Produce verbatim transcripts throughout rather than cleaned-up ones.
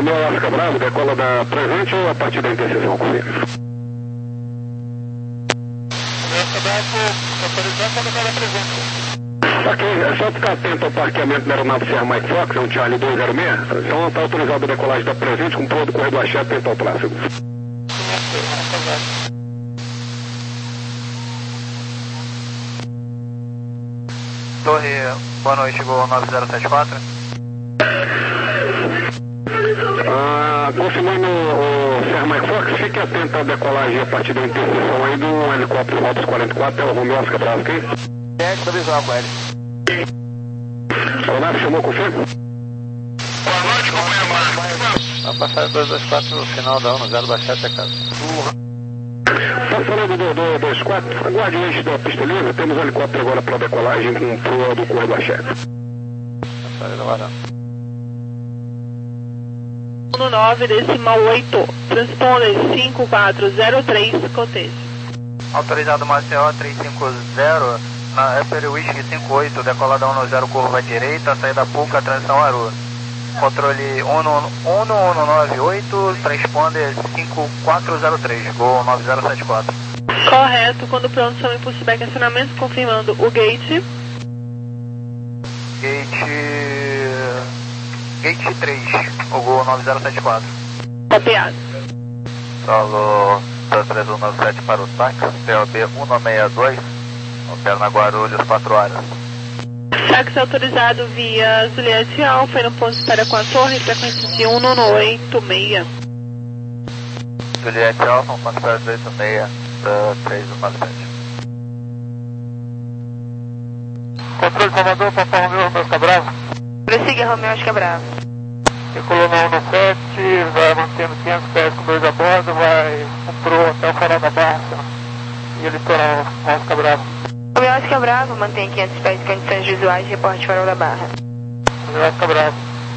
Romeu Oscar Bravo, decola da presente ou a partir da interseção? Confirme. Oscar Bravo, autorizado para decolar da presente. Ok, é só ficar atento ao parqueamento da aeronave Sierra Mike Fox, é um Charlie dois zero seis. Então está autorizado a decolagem da presente com todo o corredor achado atento ao tráfego. Torre, boa noite, Gol nove zero sete quatro. Ah, confirmando o Sierra Mike Fox, fique atento à decolagem a partir da interseção aí do helicóptero Lopes quarenta e quatro, é o Romeo Oscar Bravo, ok? É, estou visual com ele. A aeronave chamou, confirma? Boa noite, companheiro. Vai passar dois dois quatro no final da um, zero dois sete, é casa. Está falando do dois dois quatro, aguarde o eixo da pista livre, temos um helicóptero agora para decolagem com proa do corredor chefe. um nove decimal oito, transponder cinco quatro zero três, cotejo. Autorizado Maceió três cinco zero, na Upper Whisky cinco oito, decolada um zero, curva direita, saída Puca, transição Aru. Controle um um nove oito, transponder cinco quatro zero três, Gol nove zero sete quatro. Correto, quando pronto, são impulso back acionamento, confirmando o gate. Gate... Gate três, o Gol nove zero sete quatro. Copiado. Solo três um nove sete para o táxi, P O B um nove seis dois, opera na Guarulhos quatro horas. Táxi autorizado via Juliette Alfa e no ponto de espera com a torre, frequência de um nove oito seis. Juliette Alfa, um ponto de espera de oito seis, três um nove sete. Controle Salvador, Papa Romeu, Romeu Bravo. Prossiga, Romeu Oscar Bravo. Decolou na um sete, vai mantendo quinhentos pés com dois a bordo, vai comprou até o farol da Barra e ele litoral Oscar Bravo. Romeu Oscar Bravo, mantém quinhentos pés de condições visuais, reporte farol da Barra. Romeu Oscar Bravo.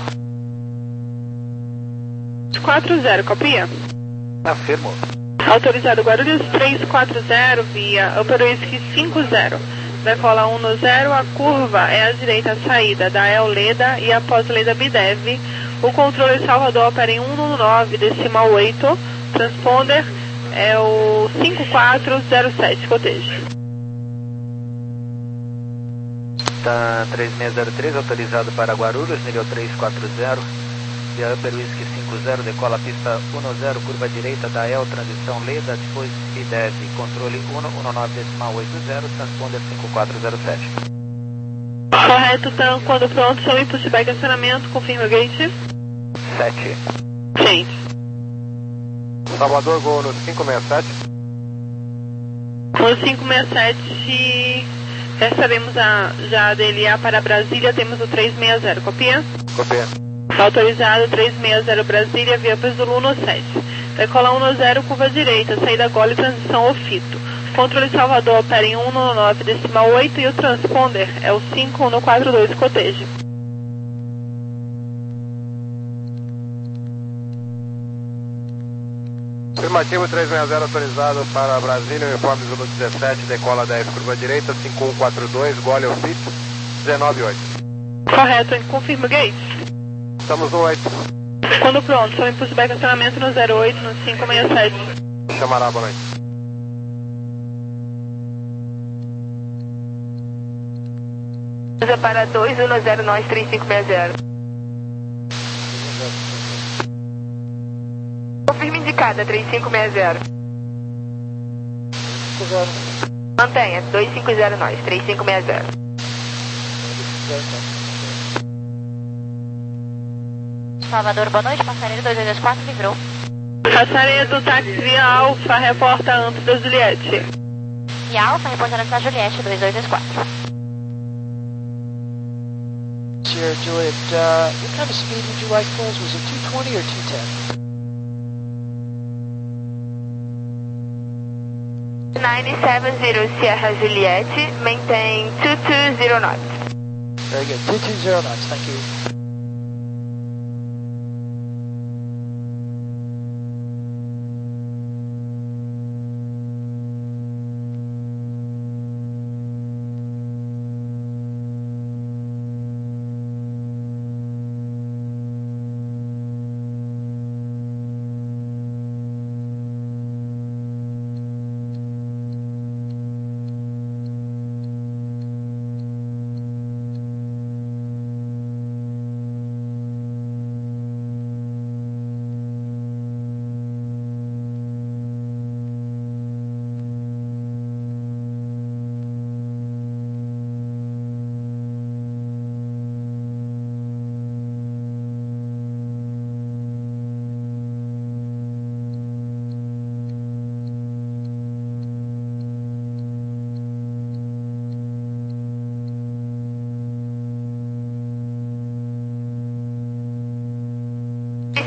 quatro zero, copia? Afirmo. Autorizado Guarulhos três quatro zero via Upper Whisky cinco zero. Decola um no zero, a curva é à direita, a saída da El Leda e após Leda Bidev. O controle Salvador opera em um nove decimal oito, transponder é o cinco quatro zero sete, cotejo. Tá três seis zero três, autorizado para Guarulhos, nível três quatro zero. Via Upper Whisky cinco zero, decola a pista um zero, curva direita da El, transição Leda, depois Bidev, controle um nove decimal oito zero, transponder cinco quatro zero sete. Correto, então, quando pronto, chame push back acionamento, confirma o gate. sete. Gente. Salvador, Gol no cinco seis sete. No cinco seis sete, recebemos a, já a D L A para Brasília, temos o três seis zero, copia? Copia. Autorizado três seis zero Brasília, via Zulu um sete. Decola um zero, curva direita, saída Gole e transição Ofito. Controle Salvador opera em um nove decimal oito e o transponder é o cinco um quatro dois, cotejo. Afirmativo três seis zero autorizado para Brasília, uniforme Zulu dezessete, decola dez, curva direita, cinco um quatro dois, Gole Ofito, dezenove oito. Correto, confirma o gate. Estamos no oito. Quando pronto, só impulso back acionamento no zero oito, no cinco seis sete. Chamará, boa noite. Usa para dois um zero nove três cinco seis zero. Confirma indicada, três cinco seis zero. Mantenha, dois cinco zero nove, três cinco seis zero. Salvador, boa noite, passareiro dois dois quatro, livrou. Passareiro do táxi via Alfa, reporta antes da Juliette. E Alfa, reportando antes da Juliette, dois dois quatro. Sierra Juliet, uh, what kind of speed would you like for us? Was it two twenty or two ten? nove sete zero Sierra Juliette, maintain two two zero knots. Very good, two two zero knots, thank you.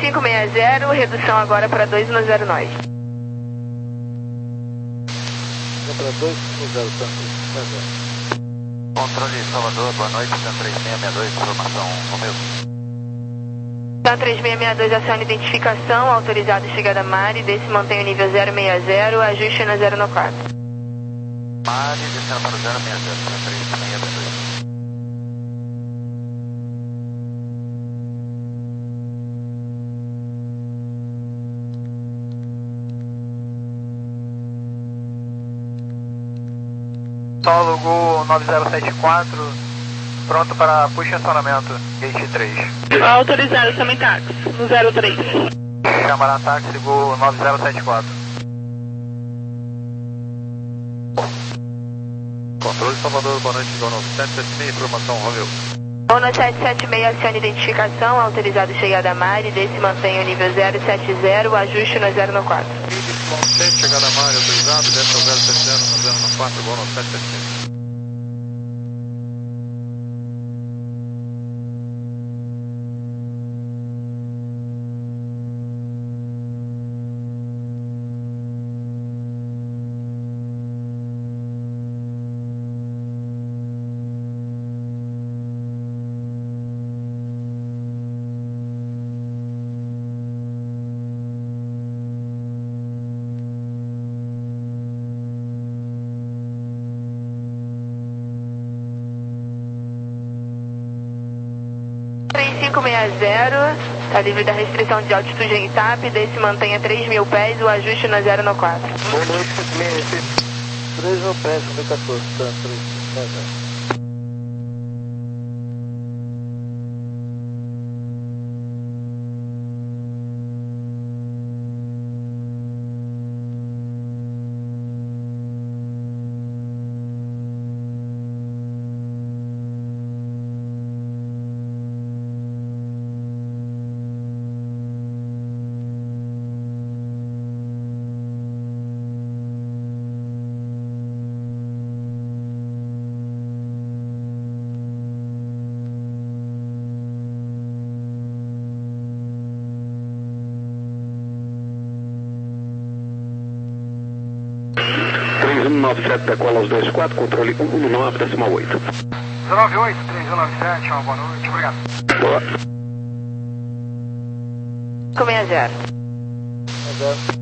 cinco seis zero, redução agora para dois um zero nove. Para dois um zero, Tanto. Controle Salvador, boa noite, Tan três seis seis dois, informação Romeu. Tan três seis seis dois, aciona identificação, autorizado chegada Mari, desse mantém o nível zero seis zero, ajuste na zero no quatro. Mari, descendo para o zero seis zero, Tan três seis seis dois. Solo Gol nove zero sete quatro, pronto para push acionamento, gate três. Autorizado, chama em táxi, no zero três. Câmara táxi Gol nove zero sete quatro. Controle Salvador, boa noite, Gol nove sete sete seis, informação Romeu. Gol nove sete sete seis, aciona identificação, autorizado chegada Mari, desse mantém o nível zero sete zero, ajuste na zero no quatro. Chegada a Mari, autorizado, desce ao zero sete zero, no zero no quatro, Gol nove sete sete seis. cinco seis zero, está livre da restrição de altitude em T A P, desse mantenha três mil pés, o ajuste na zero no quatro. Boa noite, três mil pés, mil e quatorze, tá, três mil pés. três um nove sete, decola aos dois quatro, controle um um nove, decimal oito. zero nove oito, três um nove sete, uma boa noite, obrigado. Boa. cinco seis zero. Zero.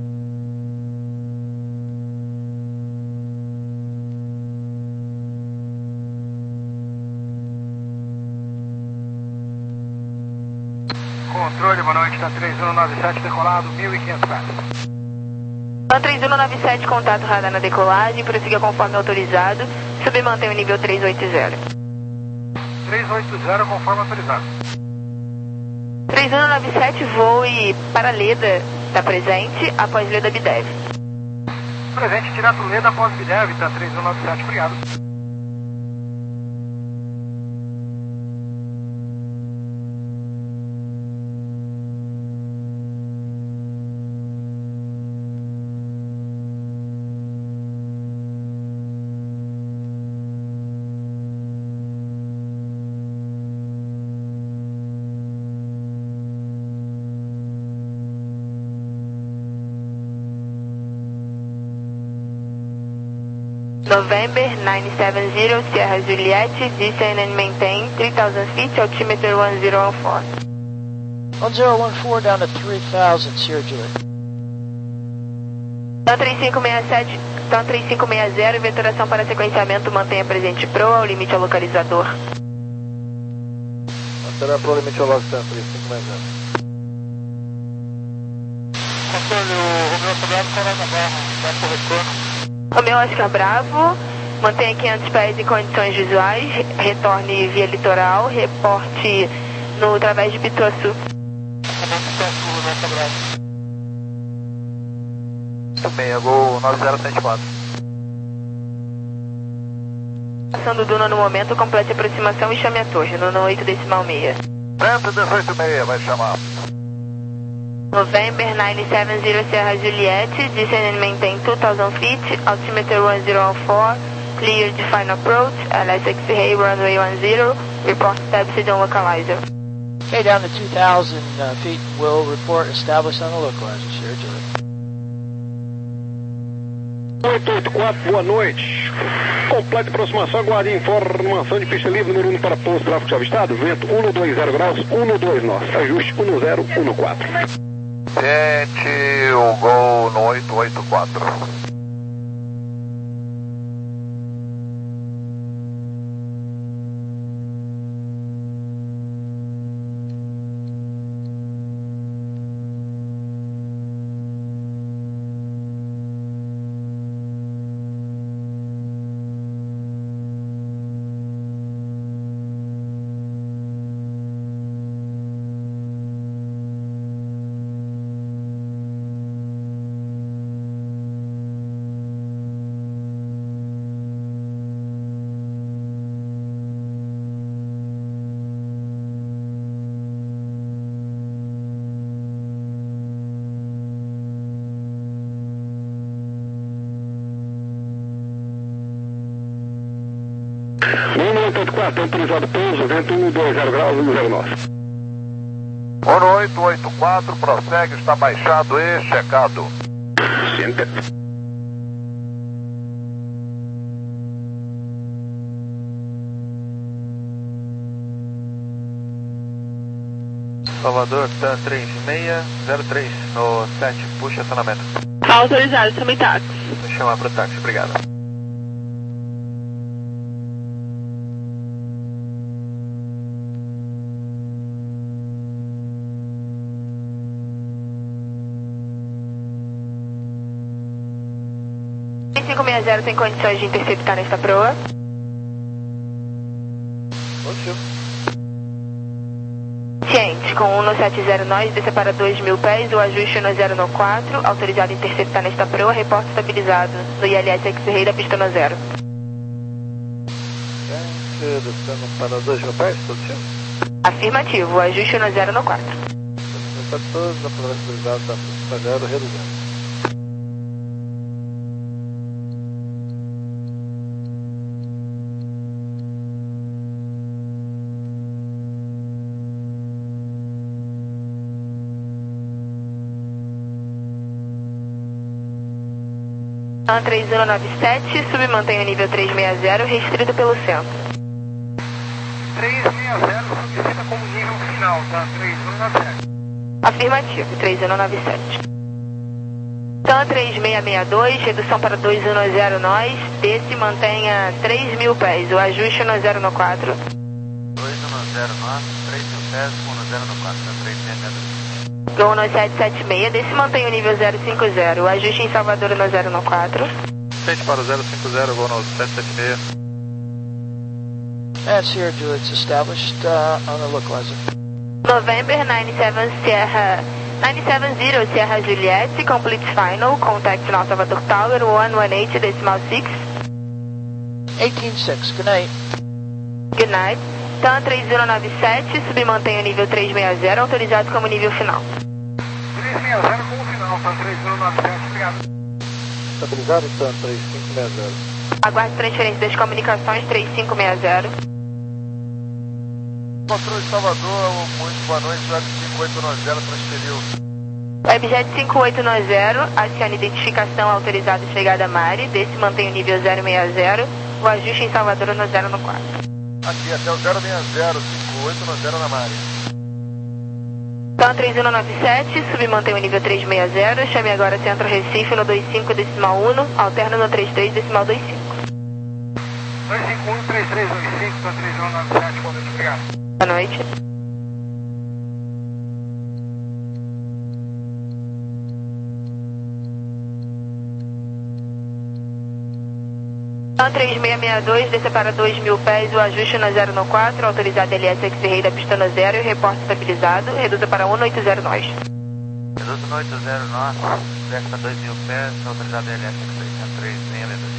Controle, boa noite, tá três um nove sete, decolado, mil e quinhentos pés. Tan três um nove sete, contato radar na decolagem, prossiga conforme autorizado, subir mantém o nível três oito zero. três oito zero, conforme autorizado. três um nove sete, voe para Leda, está presente, após Leda Bidev. Presente, direto Leda após Bidev, tá três um nove sete, obrigado. November nine seven zero, Sierra Juliette, descend and maintain three thousand feet, altimeter one zero one four. one zero one four down to three thousand, Sierra Juliette. Tan três cinco seis sete, Tan três cinco seis zero, vetoração para sequenciamento, mantenha presente Pro ao limite ao localizador. Será Pro limite ao localizador, três cinco seis zero. Controle, o Romeu Sobrado fora da barra, dá por retorno. Romeu Oscar Bravo, mantenha quinhentos pés em condições visuais, retorne via litoral, reporte no através de Pituaçu. Também, Gol nove zero sete quatro. Passando Duna no momento, complete a aproximação e chame a torre, no oito decimal seis. cento e dezoito seis, vai chamar. November nine seven zero, Sierra Juliette, descend and maintain two thousand feet, altimeter one zero one four, clear define approach, L S X-ray runway one zero, report taxi on localizer. Okay, down to two thousand uh, feet, we'll report established on the localizer, Sierra Juliet. oito oito quatro, boa noite. Completa aproximação, aguarde informação de pista livre, número um para pouso, tráfego de avistado, vento cento e vinte graus, doze nós, ajuste um zero um quatro. Sente o Gol no oito oito quatro. um oito oito quatro, autorizado pouso, vento cento e vinte graus, zero nós. um oito oito quatro, prossegue, está baixado e checado. Center. Salvador, TAM três seis zero três no sete, puxa acionamento. Autorizado, chame táxi. Vou chamar para o táxi, obrigado. cinco seis zero tem condições de interceptar nesta proa? Positivo. Ciente, com um no sete zero nós, desça para dois mil pés, o ajuste no zero no quatro, autorizado a interceptar nesta proa, reporte estabilizado no I L S X-Ray da pista no zero. Ciente, descendo para dois mil pés, positivo. Afirmativo, o ajuste no zero no quatro. quatorze, a prova estabilizada da pista zero, reduzindo. TAM três um nove sete, submantém o nível trezentos e sessenta, restrito pelo centro. trezentos e sessenta solicita como nível final, tá? três um nove sete. Afirmativo, três um nove sete. TAM três seis seis dois, redução para dois um zero nós, desce e mantenha três mil pés, o ajuste no zero no quatro. dois um zero nós, três mil pés, um zero no quatro, três seis seis dois. Gol no sete sete seis, desce e mantém o nível zero cinco zero, o ajuste em Salvador no zero no quatro. Sente para o zero cinco zero, gol no sete sete seis. And Sierra Juliet's established uh, on the localizer. November nine seven Sierra nine seven zero Sierra Juliet, complete final, contact now Salvador Tower one one eight decimal six. eighteen six, good night. Good night. TAM três um nove sete, submantém o nível trezentos e sessenta, autorizado como nível final. trezentos e sessenta como final, tá? três um nove sete, obrigado. Estabilizado, TAM três cinco seis zero. Aguarde transferência das comunicações três cinco seis zero. Controle de Salvador, muito boa noite, web cinco oito nove zero transferiu. Webjet cinco oito nove zero, acione identificação autorizada e chegada Mari, desce e mantém o nível zero seis zero, o ajuste em Salvador no zero no quatro. Aqui até o zero seis zero, cinco oito nove zero na Mari. TAM três um nove sete, submantém o nível trezentos e sessenta, chame agora Centro Recife no dois cinco decimal um, alterno no trinta e três decimal vinte e cinco. dois cinco um, três três dois cinco, tá? três um nove sete, boa noite, obrigado. Boa noite. TAM três seis seis dois, desça para dois mil pés, o ajuste no zero no quatro, autorizado L S X-Ray da pista no zero e reporte estabilizado, reduza para um oito zero nós. Reduzo no oito zero nós, desce para dois mil pés, autorizado L S X três seis seis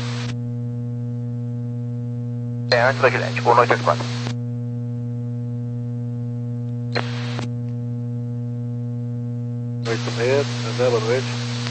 dois. É, antes da Guilherme, boa noite, oito quatro. oito seis, boa noite.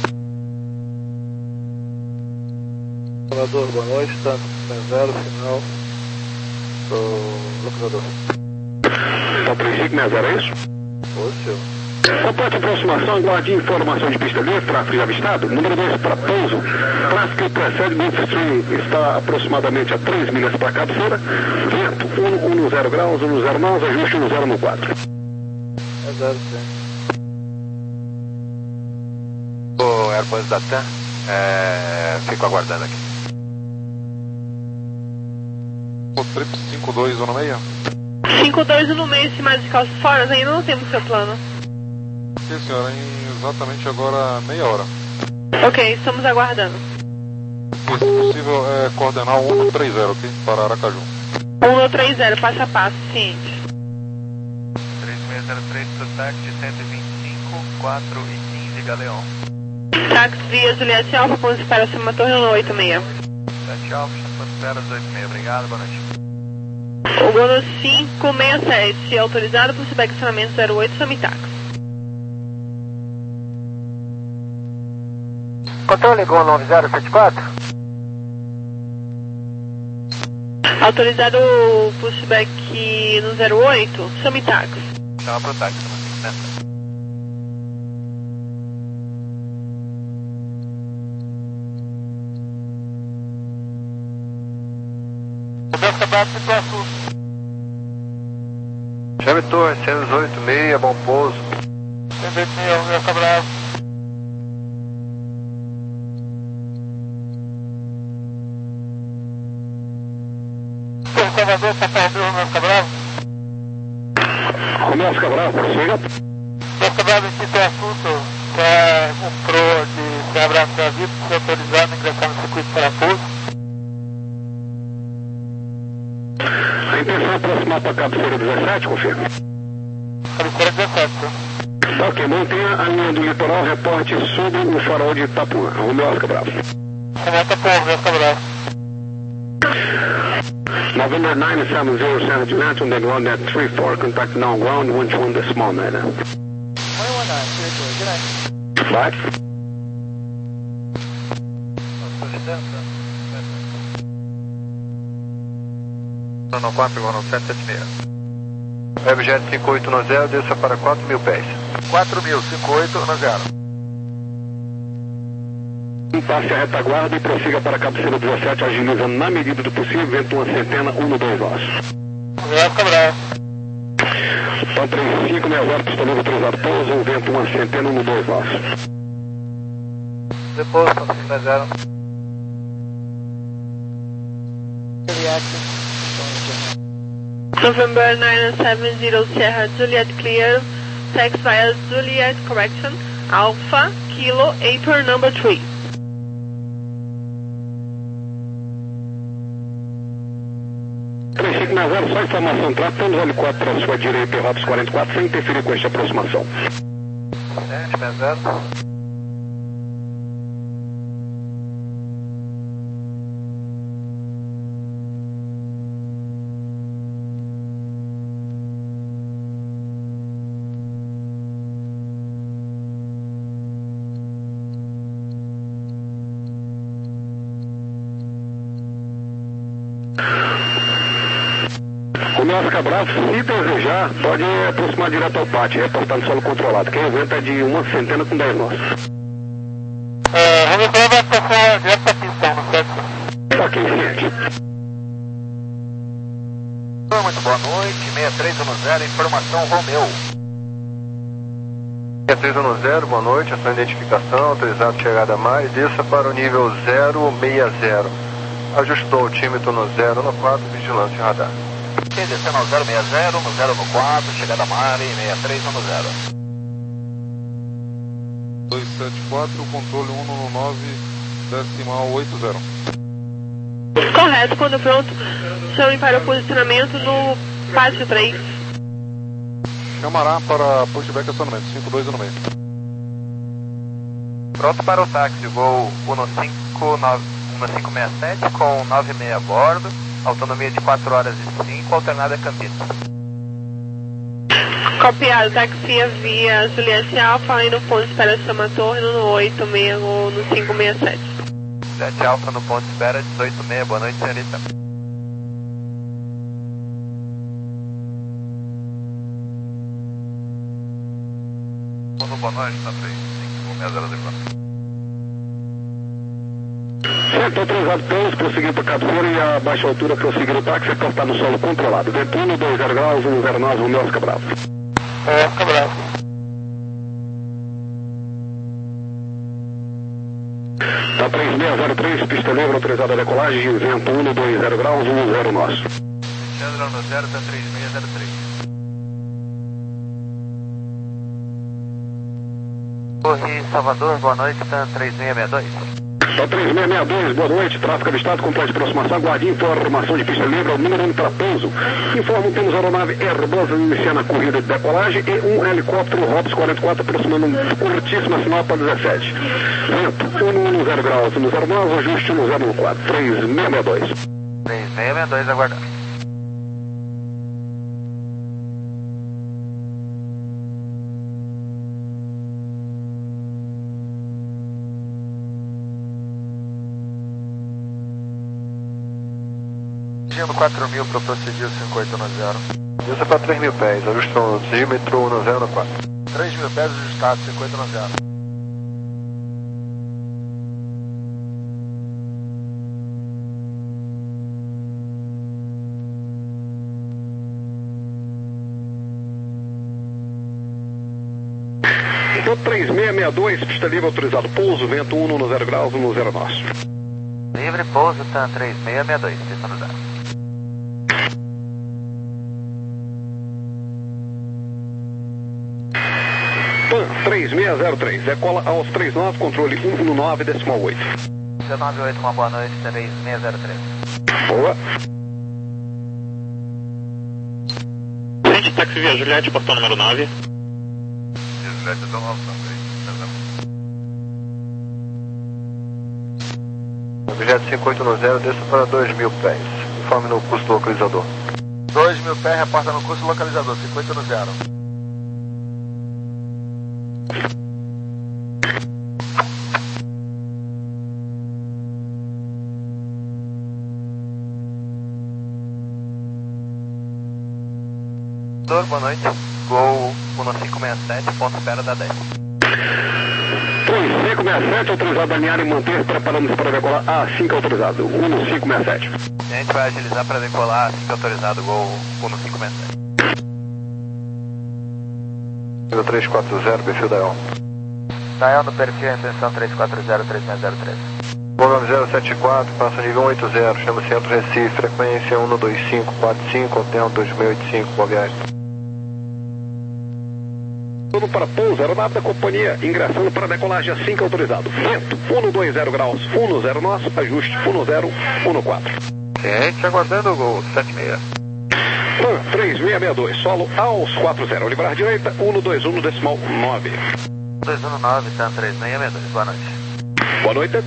Salvador, boa noite, TAM zero, final do localizador. Então três cinco seis zero, é isso? Ô, senhor. Complete aproximação, aguarde informação de pista livre, tráfego avistado. Número dois para pouso. Tráfego que precede Gulfstream está aproximadamente a três milhas para a cabeceira. Vento um zero graus, um zero nove, ajuste um zero no quatro. É zero, sim. O Airbus da TAM, é, fico aguardando aqui. O trip cinco dois um seis. cinco dois no meio, estimados de calças fora, ainda não temos seu plano. Sim, senhora, em exatamente agora meia hora. Ok, estamos aguardando. Se possível, é coordenar o um três zero, ok? Para Aracaju. um três zero, passo a passo, ciente. três seis zero três, contact cento e vinte e cinco, quatro e quinze, Galeão. Táxi via Juliette Alfa, ponto espera, Soma Torre no oito seis. Juliette Alfa, ponto espera, oito seis, obrigado, boa noite. O bônus cinco seis sete, autorizado por Cibec estacionamento zero oito, Samitax. Controle Gol nove zero sete quatro. Autorizado o pushback no zero oito, Samitax. Chama pro táxi, né? Chame Torre, cento e dezoito seis, bom pouso. cento e dezoito seis, Romeu Cabral. Salvador, São Paulo, Romeu Cabral. Romeu Cabral, prossiga. Romeu Cabral, aqui tem assunto, que é um pro de Ceará Brasil, que foi autorizado a ingressar no circuito para pouso. A intenção é aproximar para a cabeceira dezessete, confirma. Cabeceira dezessete, Tá ok, mantenha a linha do litoral, reporte sobre o farol de Itapuã. Romeu Cabral. Romeu Itapuã, Romeu Cabral. November nine seven zero seven, Juliet, on the ground at three four, contact now ground, one two one the small man. one one nine, clear good night. Right? No quatro, Gol nove sete sete seis. Webjet cinco oito um zero, desça para quatro mil pés. quatro mil, cinco oito um zero. Passe a retaguarda e prossiga para a cabeceira dezessete, agilizando na medida do possível, vento uma centena, um no dois nós. Romeu Cabral. Então três cinco seis zero, pistoleiro autorizado, pouso, um vento uma centena, um no dois nós. Depois, cinco zero. Reactive. November nine seven zero Sierra Juliet clear, text via Juliet correction, Alpha, Kilo, April number three. três cinco seis zero, só informação, tratando o helicóptero para a sua direita e rotas quarenta e quatro, sem interferir com esta aproximação. sete seis zero. Romeu Cabral, se desejar, pode aproximar direto ao pátio, reportando solo controlado, que o vento é de uma centena com dez nós. É, Romeu Cabral vai passar direto para a pista, no certo? Ok, ciente. Muito boa noite, seis três um zero, informação Romeu. seis três um zero, boa noite, a sua identificação, autorizado chegada a mais, desça para o nível zero seis zero. Ajustou o altímetro no zero no quatro, vigilância radar. Descendo no zero seis zero, no zero no quatro, chegada a Mari, seis três um zero. dois sete quatro, controle um no nove, decimal oito zero. Correto, quando pronto, chame para o posicionamento no pátio três. Chamará para pushback acionamento, cinco dois um seis. Pronto para o táxi, Gol um cinco seis sete com nove seis a bordo, autonomia de quatro horas e cinco, alternada cambista. Copiado, taxia via Juliette Alfa, indo no ponto de espera Soma Torre, no oito seis ou no cinco seis sete. Juliette Alfa no ponto de espera, dezoito seis, boa noite, senhorita. boa noite, tá três cinco seis zero zero. Certo, autorizado pouso, prosseguindo para cabeceira e a baixa altura prosseguindo o táxi, cortar no solo controlado. Vento um, dois zero graus, um zero nove, um Oscar Bravo. É, Oscar Bravo. Tá três seis zero três, pista livre, autorizada a decolagem, vento um, dois zero graus, um zero nosso. Alexandre no zero, tá três seis zero três. Torre Salvador, boa noite, tá três seis seis dois. Tá três seis seis dois, boa noite, tráfego avistado, complexo de aproximação, guarde informação de pista livre, o número um para pouso. Informam temos aeronave Airbus iniciando a corrida de decolagem e um helicóptero Robs quarenta e quatro aproximando um curtíssimo sinal para dezessete. Vento um zero graus, um zero nove, ajuste um zero quatro, três seis seis dois. três seis seis dois, aguardando. quatro mil para prosseguir cinco oito um zero. Isso é para três mil pés, ajusta o decímetro um zero quatro. três mil pés ajustado, cinco oito um zero. Então três seis seis dois, pista livre, autorizado pouso, vento um no zero graus, um zero nosso. Livre, pouso, TAM três seis seis dois, pista no zero. TAM três seis zero três, decola aos três nove, controle um nove decimal oito. dezenove oito, uma boa noite, três seis zero três. Boa. Frente, táxi via Juliette, portão número nove. Juliette, eu dou uma opção, Objeto cinco oito um zero, desça para dois mil pés. Informe no curso localizador. dois mil pés, reporta no curso localizador, cinco oito um zero. Boa noite, Gol um cinco seis sete, ponto espera da dez. três cinco seis sete, autorizado a alinhar e manter, preparando-se para decolar A cinco autorizado, um cinco seis sete. A gente vai agilizar para decolar A cinco autorizado, Gol um cinco seis sete. três quatro zero, perfil da E O. Da E O no perfil, intenção três quatro zero, três seis zero três. Voo nove zero sete quatro, passa nível um oito zero, chama Centro Recife, frequência um dois cinco quatro cinco, hotel dois mil e oitenta e cinco, boa viagem. Tudo para pouso, aeronave da companhia, ingressando para decolagem A cinco autorizado. Vento, um dois zero graus, um zero nosso, ajuste um zero um quatro. Gente, aguardando o Gol sete seis. TAM três seis seis dois, solo aos quatro zero, livrar direita, um dois um decimal nove. dois um nove, TAM três seis seis dois, boa noite. Boa noite.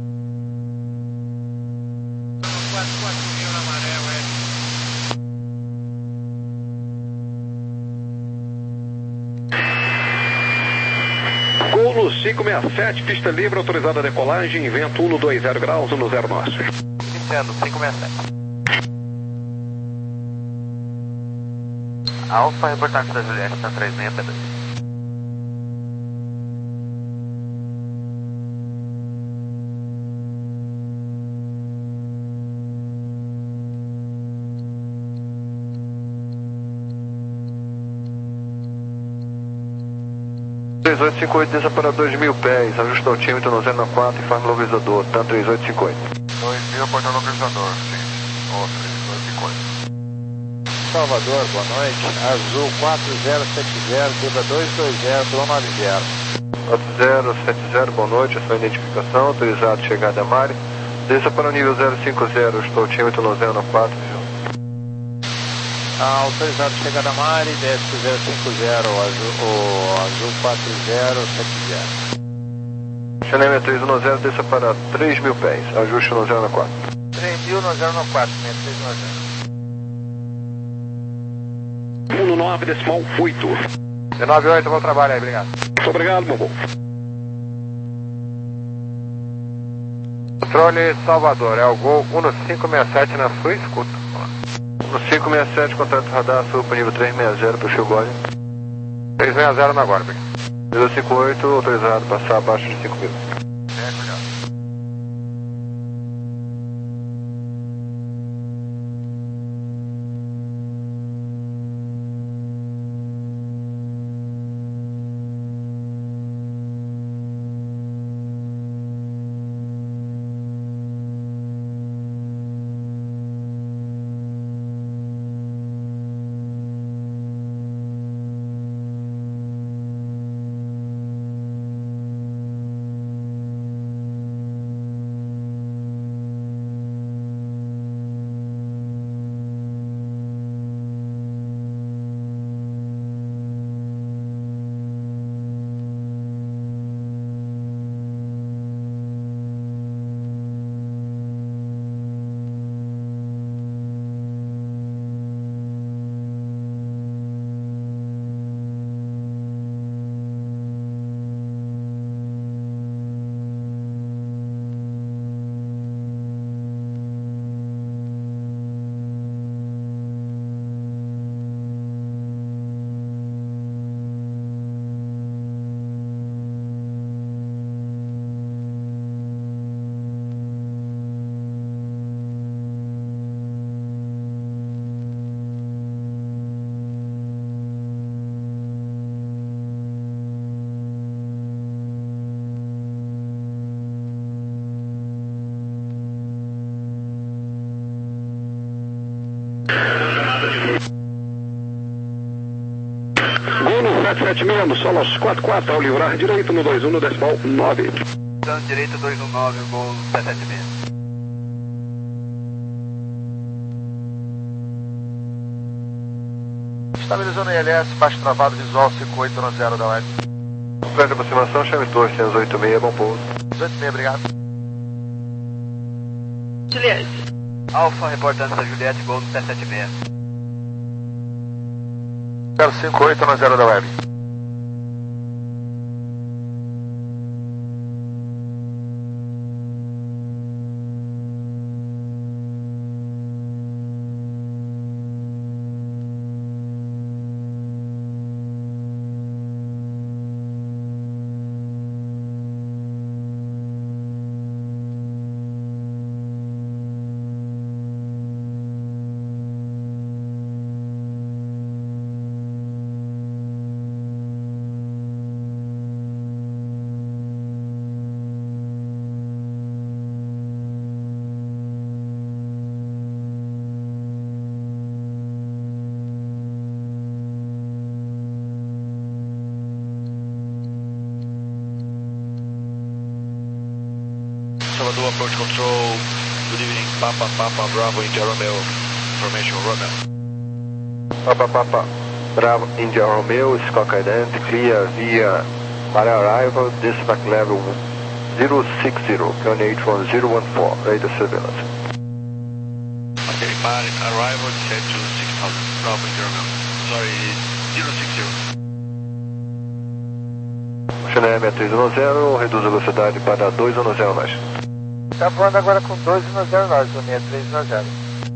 Gol no cinco seis sete, pista livre, autorizada a decolagem, vento um dois zero graus, um zero nosso. Iniciando, cinco seis sete. Alfa, reportagem da Juliette, TAM três seis seis dois. três oito cinco oito, desça para dois mil pés, ajusta o altímetro no zero quatro, informe localizador, TAM três oito cinco oito. dois mil, portão localizador, sim. Ou três dois cinco oito. Salvador, boa noite. Azul quatro zero sete zero, deva dois dois zero, Plano nove zero. quatro zero sete zero, boa noite, a sua identificação, autorizado chegada a Mari. Desça para o nível zero cinco zero, ajusta o altímetro no zero quatro. Ah, autorizado chegada a Mari, desce zero cinco zero, azul, o azul quatro zero sete zero. Xanemia três um zero, desça para três mil pés, ajuste no zero quatro. três mil no zero quatro, três um zero. um nove decimal oito. dezenove oito, bom trabalho aí, obrigado. Muito obrigado, meu bom. Controle Salvador, é o Gol um cinco seis sete na sua escuta. No cinco seis sete, contrato radar, sul para nível três seis zero, perfil Gole. três seis zero na guarda. zero cinco oito, autorizado passar abaixo de cinco mil. É, cuidado. Gol no sete sete seis, no Solos quatro quatro, ao livrar direito no dois um no decimal nove. Dando direito dois um nove, gol sete sete seis. Estabilizando o I L S, baixo travado, visual cinco oito no zero da web. Plano de aproximação, chame torre cento e oito seis, bom pouso. dezoito seis, obrigado. Juliette. Alfa, reportando da Juliette, gol no sete sete seis. zero cinco oito no zero da web. Salvador Approach Control, good evening, Papa Papa Bravo India Romeo, information Romeo. Papa Papa Bravo India Romeo, Squawk Identity, clear via Mara Arrival, dispatch level zero six zero, P H one zero one four, radar surveillance. Okay, Mara Arrival set to six thousand, Bravo India Romeo, sorry, zero six zero. China M três um zero, reduz a velocidade para dois um zero mais. Está voando agora com dois um zero nós, o seis três um zero.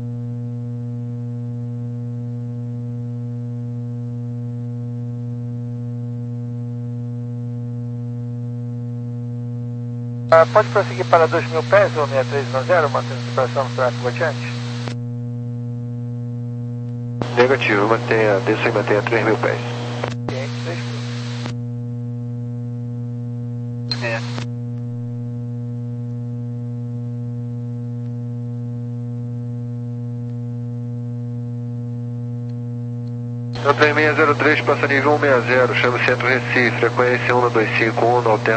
Ah, pode prosseguir para dois mil pés, o seis três um zero, mantendo a operação no tráfego adiante? Negativo, mantenha, desça e mantenha três mil pés. três mil. É. Então três seis zero três, passa nível cento e sessenta, chama o centro Recife, frequência um dois cinco um, altera.